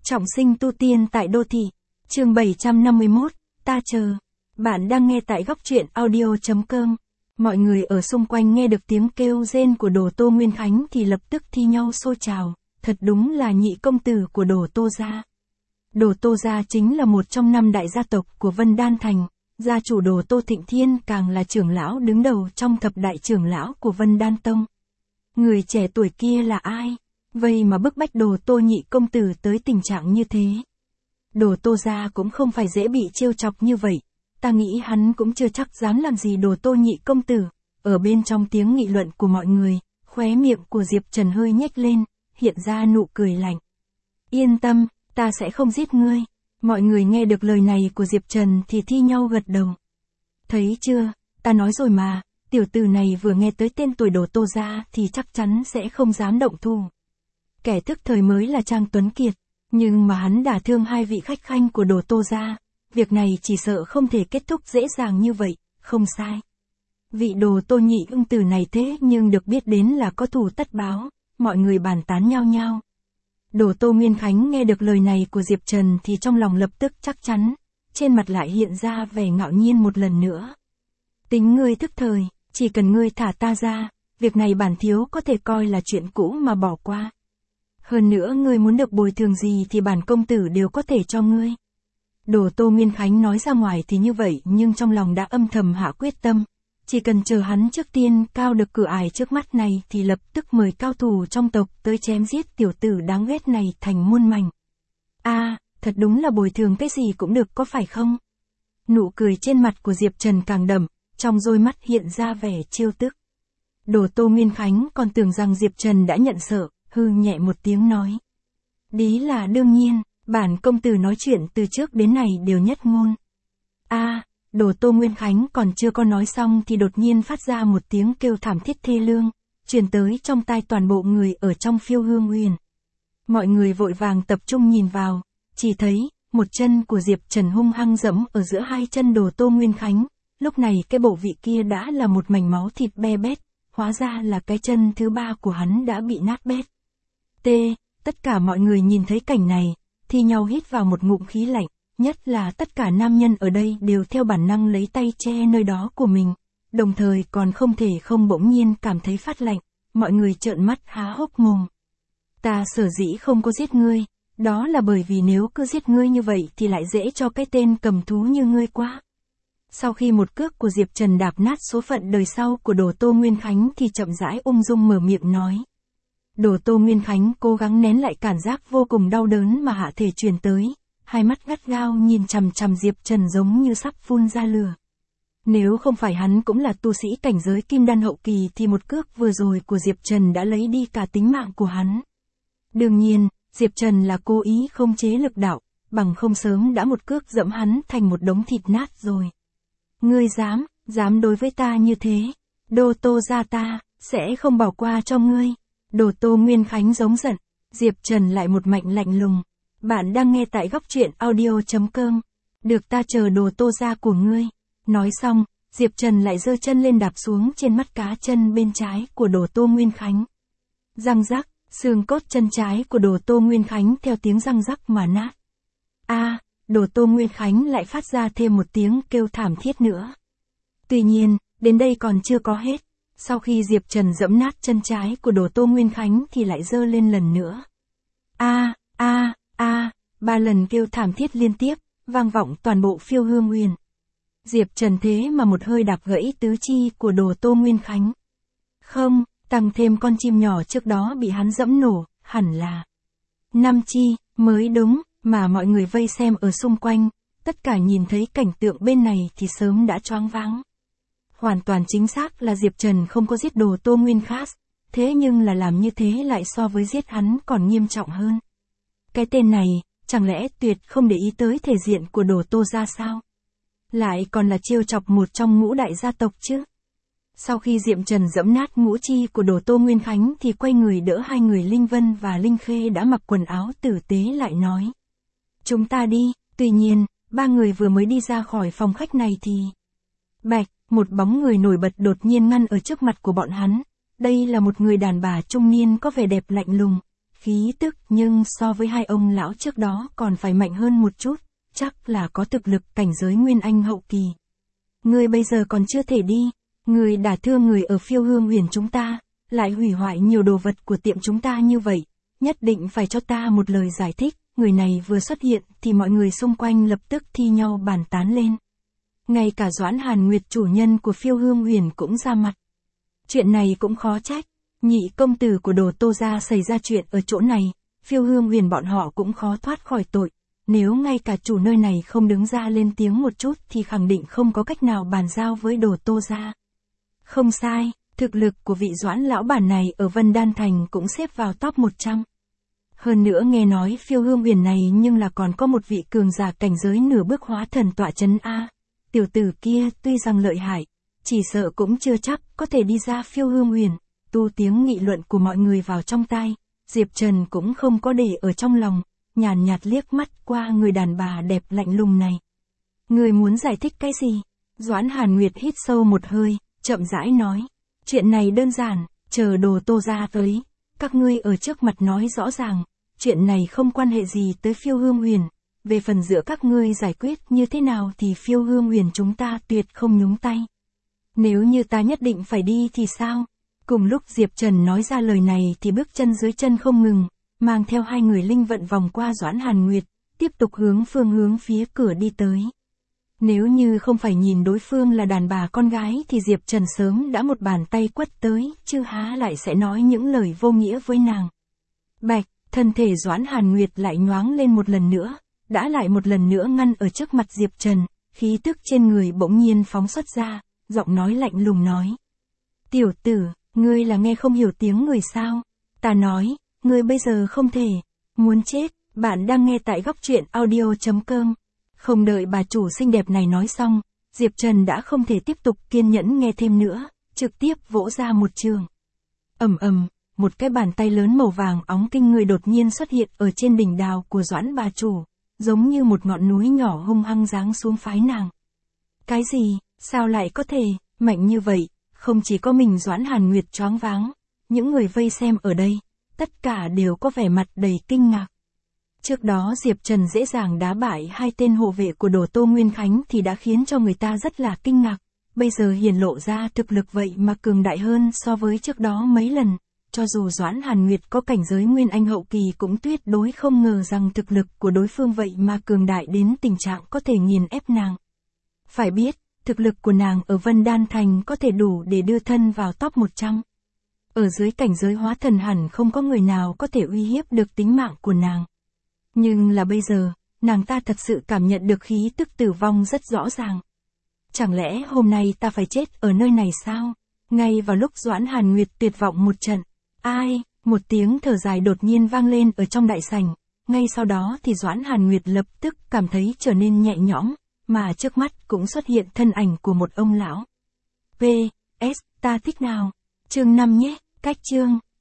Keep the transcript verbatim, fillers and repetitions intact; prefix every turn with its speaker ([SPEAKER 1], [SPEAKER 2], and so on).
[SPEAKER 1] Trọng sinh tu tiên tại đô thị. Chương bảy trăm năm mươi mốt, ta chờ. Bạn đang nghe tại góc truyện audio chấm com. Mọi người ở xung quanh nghe được tiếng kêu rên của Đồ Tô Nguyên Khánh thì lập tức thi nhau xôi trào, thật đúng là nhị công tử của Đồ Tô gia. Đồ Tô gia chính là một trong năm đại gia tộc của Vân Đan Thành, gia chủ Đồ Tô Thịnh Thiên càng là trưởng lão đứng đầu trong thập đại trưởng lão của Vân Đan Tông. Người trẻ tuổi kia là ai? Vậy mà bức bách Đồ Tô nhị công tử tới tình trạng như thế. Đồ Tô gia cũng không phải dễ bị trêu chọc như vậy, ta nghĩ hắn cũng chưa chắc dám làm gì Đồ Tô nhị công tử. Ở bên trong tiếng nghị luận của mọi người, khóe miệng của Diệp Trần hơi nhếch lên, hiện ra nụ cười lạnh. Yên tâm, ta sẽ không giết ngươi. Mọi người nghe được lời này của Diệp Trần thì thi nhau gật đầu. Thấy chưa, ta nói rồi mà, tiểu tử này vừa nghe tới tên tuổi Đồ Tô gia thì chắc chắn sẽ không dám động thủ. Kẻ thức thời mới là Trang Tuấn Kiệt, nhưng mà hắn đả thương hai vị khách khanh của Đồ Tô gia, việc này chỉ sợ không thể kết thúc dễ dàng như vậy, không sai. Vị Đồ Tô nhị ưng tử này thế nhưng được biết đến là có thù tất báo, mọi người bàn tán nhau nhau. Đồ Tô Nguyên Khánh nghe được lời này của Diệp Trần thì trong lòng lập tức chắc chắn, trên mặt lại hiện ra vẻ ngạo nhiên một lần nữa. Tính ngươi thức thời, chỉ cần ngươi thả ta ra, việc này bản thiếu có thể coi là chuyện cũ mà bỏ qua. Hơn nữa ngươi muốn được bồi thường gì thì bản công tử đều có thể cho ngươi. Đồ Tô Nguyên Khánh nói ra ngoài thì như vậy nhưng trong lòng đã âm thầm hạ quyết tâm. Chỉ cần chờ hắn trước tiên cao được cửa ải trước mắt này thì lập tức mời cao thủ trong tộc tới chém giết tiểu tử đáng ghét này thành muôn mảnh. A, à, thật đúng là bồi thường cái gì cũng được có phải không? Nụ cười trên mặt của Diệp Trần càng đậm, trong đôi mắt hiện ra vẻ trêu tức. Đồ Tô Nguyên Khánh còn tưởng rằng Diệp Trần đã nhận sợ, hư nhẹ một tiếng nói. Đí là đương nhiên, bản công tử nói chuyện từ trước đến nay đều nhất ngôn. A, à, Đồ Tô Nguyên Khánh còn chưa có nói xong thì đột nhiên phát ra một tiếng kêu thảm thiết thê lương, truyền tới trong tai toàn bộ người ở trong Phiêu Hương Huyền. Mọi người vội vàng tập trung nhìn vào, chỉ thấy, một chân của Diệp Trần hung hăng dẫm ở giữa hai chân Đồ Tô Nguyên Khánh, lúc này cái bộ vị kia đã là một mảnh máu thịt be bét, hóa ra là cái chân thứ ba của hắn đã bị nát bét. T, tất cả mọi người nhìn thấy cảnh này, thì nhau hít vào một ngụm khí lạnh, nhất là tất cả nam nhân ở đây đều theo bản năng lấy tay che nơi đó của mình, đồng thời còn không thể không bỗng nhiên cảm thấy phát lạnh, mọi người trợn mắt há hốc mồm. Ta sở dĩ không có giết ngươi, đó là bởi vì nếu cứ giết ngươi như vậy thì lại dễ cho cái tên cầm thú như ngươi quá. Sau khi một cước của Diệp Trần đạp nát số phận đời sau của Đồ Tô Nguyên Khánh thì chậm rãi ung dung mở miệng nói. Đồ Tô Nguyên Khánh cố gắng nén lại cảm giác vô cùng đau đớn mà hạ thể truyền tới, hai mắt gắt gao nhìn chằm chằm Diệp Trần giống như sắp phun ra lửa. Nếu không phải hắn cũng là tu sĩ cảnh giới kim đan hậu kỳ thì một cước vừa rồi của Diệp Trần đã lấy đi cả tính mạng của hắn. Đương nhiên, Diệp Trần là cố ý không chế lực đạo, bằng không sớm đã một cước dẫm hắn thành một đống thịt nát rồi. Ngươi dám, dám đối với ta như thế, Đồ Tô gia ta, sẽ không bỏ qua cho ngươi. Đồ Tô Nguyên Khánh giống giận, Diệp Trần lại một mạnh lạnh lùng. Bạn đang nghe tại góc truyện audio chấm com. Được ta chờ Đồ Tô gia của ngươi. Nói xong, Diệp Trần lại giơ chân lên đạp xuống trên mắt cá chân bên trái của Đồ Tô Nguyên Khánh. Răng rắc, xương cốt chân trái của Đồ Tô Nguyên Khánh theo tiếng răng rắc mà nát. A, à, Đồ Tô Nguyên Khánh lại phát ra thêm một tiếng kêu thảm thiết nữa. Tuy nhiên, đến đây còn chưa có hết. Sau khi Diệp Trần dẫm nát chân trái của Đồ Tô Nguyên Khánh thì lại giơ lên lần nữa. A, a, a, ba lần kêu thảm thiết liên tiếp, vang vọng toàn bộ Phiêu Hương Huyền. Diệp Trần thế mà một hơi đạp gãy tứ chi của Đồ Tô Nguyên Khánh. Không, tăng thêm con chim nhỏ trước đó bị hắn dẫm nổ, hẳn là năm chi, mới đúng, mà mọi người vây xem ở xung quanh, tất cả nhìn thấy cảnh tượng bên này thì sớm đã choáng váng. Hoàn toàn chính xác là Diệp Trần không có giết Đồ Tô Nguyên Khánh, thế nhưng là làm như thế lại so với giết hắn còn nghiêm trọng hơn. Cái tên này, chẳng lẽ tuyệt không để ý tới thể diện của Đồ Tô gia sao? Lại còn là trêu chọc một trong ngũ đại gia tộc chứ? Sau khi Diệp Trần dẫm nát ngũ chi của Đồ Tô Nguyên Khánh thì quay người đỡ hai người Linh Vân và Linh Khê đã mặc quần áo tử tế lại nói. Chúng ta đi, tuy nhiên, ba người vừa mới đi ra khỏi phòng khách này thì... Bạch, một bóng người nổi bật đột nhiên ngăn ở trước mặt của bọn hắn. Đây là một người đàn bà trung niên có vẻ đẹp lạnh lùng, khí tức nhưng so với hai ông lão trước đó còn phải mạnh hơn một chút, chắc là có thực lực cảnh giới Nguyên Anh hậu kỳ. Ngươi bây giờ còn chưa thể đi, ngươi đả thương người ở Phiêu Hương Huyền chúng ta, lại hủy hoại nhiều đồ vật của tiệm chúng ta như vậy, nhất định phải cho ta một lời giải thích. Người này vừa xuất hiện thì mọi người xung quanh lập tức thi nhau bàn tán lên. Ngay cả Doãn Hàn Nguyệt chủ nhân của Phiêu Hương Huyền cũng ra mặt. Chuyện này cũng khó trách, nhị công tử của Đồ Tô gia xảy ra chuyện ở chỗ này, Phiêu Hương Huyền bọn họ cũng khó thoát khỏi tội. Nếu ngay cả chủ nơi này không đứng ra lên tiếng một chút thì khẳng định không có cách nào bàn giao với Đồ Tô gia. Không sai, thực lực của vị Doãn lão bản này ở Vân Đan Thành cũng xếp vào top một trăm. Hơn nữa nghe nói Phiêu Hương Huyền này nhưng là còn có một vị cường giả cảnh giới nửa bước hóa thần tọa chấn A. Tiểu tử kia tuy rằng lợi hại, chỉ sợ cũng chưa chắc có thể đi ra Phiêu Hương Huyền. Tu tiếng nghị luận của mọi người vào trong tai, Diệp Trần cũng không có để ở trong lòng, nhàn nhạt liếc mắt qua người đàn bà đẹp lạnh lùng này. Người muốn giải thích cái gì? Doãn Hàn Nguyệt hít sâu một hơi, chậm rãi nói. Chuyện này đơn giản, chờ Đồ Tô gia tới, các ngươi ở trước mặt nói rõ ràng, chuyện này không quan hệ gì tới Phiêu Hương Huyền, về phần giữa các ngươi giải quyết như thế nào thì Phiêu Hương Huyền chúng ta tuyệt không nhúng tay. Nếu như ta nhất định phải đi thì sao? Cùng lúc Diệp Trần nói ra lời này thì bước chân dưới chân không ngừng, mang theo hai người linh vận vòng qua Doãn Hàn Nguyệt, tiếp tục hướng phương hướng phía cửa đi tới. Nếu như không phải nhìn đối phương là đàn bà con gái thì Diệp Trần sớm đã một bàn tay quất tới, chứ há lại sẽ nói những lời vô nghĩa với nàng. Bạch, thân thể Doãn Hàn Nguyệt lại nhoáng lên một lần nữa, đã lại một lần nữa ngăn ở trước mặt Diệp Trần, khí tức trên người bỗng nhiên phóng xuất ra, giọng nói lạnh lùng nói. Tiểu tử, ngươi là nghe không hiểu tiếng người sao? Ta nói, ngươi bây giờ không thể, muốn chết, bạn đang nghe tại góc truyện audio chấm com. Không đợi bà chủ xinh đẹp này nói xong, Diệp Trần đã không thể tiếp tục kiên nhẫn nghe thêm nữa, trực tiếp vỗ ra một trường. Ầm ầm, một cái bàn tay lớn màu vàng óng kinh người đột nhiên xuất hiện ở trên đỉnh đào của Doãn bà chủ, giống như một ngọn núi nhỏ hung hăng giáng xuống phái nàng. Cái gì, sao lại có thể, mạnh như vậy, không chỉ có mình Doãn Hàn Nguyệt choáng váng, những người vây xem ở đây, tất cả đều có vẻ mặt đầy kinh ngạc. Trước đó Diệp Trần dễ dàng đá bại hai tên hộ vệ của Đồ Tô Nguyên Khánh thì đã khiến cho người ta rất là kinh ngạc, bây giờ hiển lộ ra thực lực vậy mà cường đại hơn so với trước đó mấy lần, cho dù Doãn Hàn Nguyệt có cảnh giới Nguyên Anh hậu kỳ cũng tuyệt đối không ngờ rằng thực lực của đối phương vậy mà cường đại đến tình trạng có thể nghiền ép nàng. Phải biết, thực lực của nàng ở Vân Đan Thành có thể đủ để đưa thân vào top một trăm. Ở dưới cảnh giới hóa thần hẳn không có người nào có thể uy hiếp được tính mạng của nàng. Nhưng là bây giờ, nàng ta thật sự cảm nhận được khí tức tử vong rất rõ ràng. Chẳng lẽ hôm nay ta phải chết ở nơi này sao? Ngay vào lúc Doãn Hàn Nguyệt tuyệt vọng một trận, ai, một tiếng thở dài đột nhiên vang lên ở trong đại sảnh, ngay sau đó thì Doãn Hàn Nguyệt lập tức cảm thấy trở nên nhẹ nhõm, mà trước mắt cũng xuất hiện thân ảnh của một ông lão. pê ét, ta thích nào? Chương năm nhé, cách chương.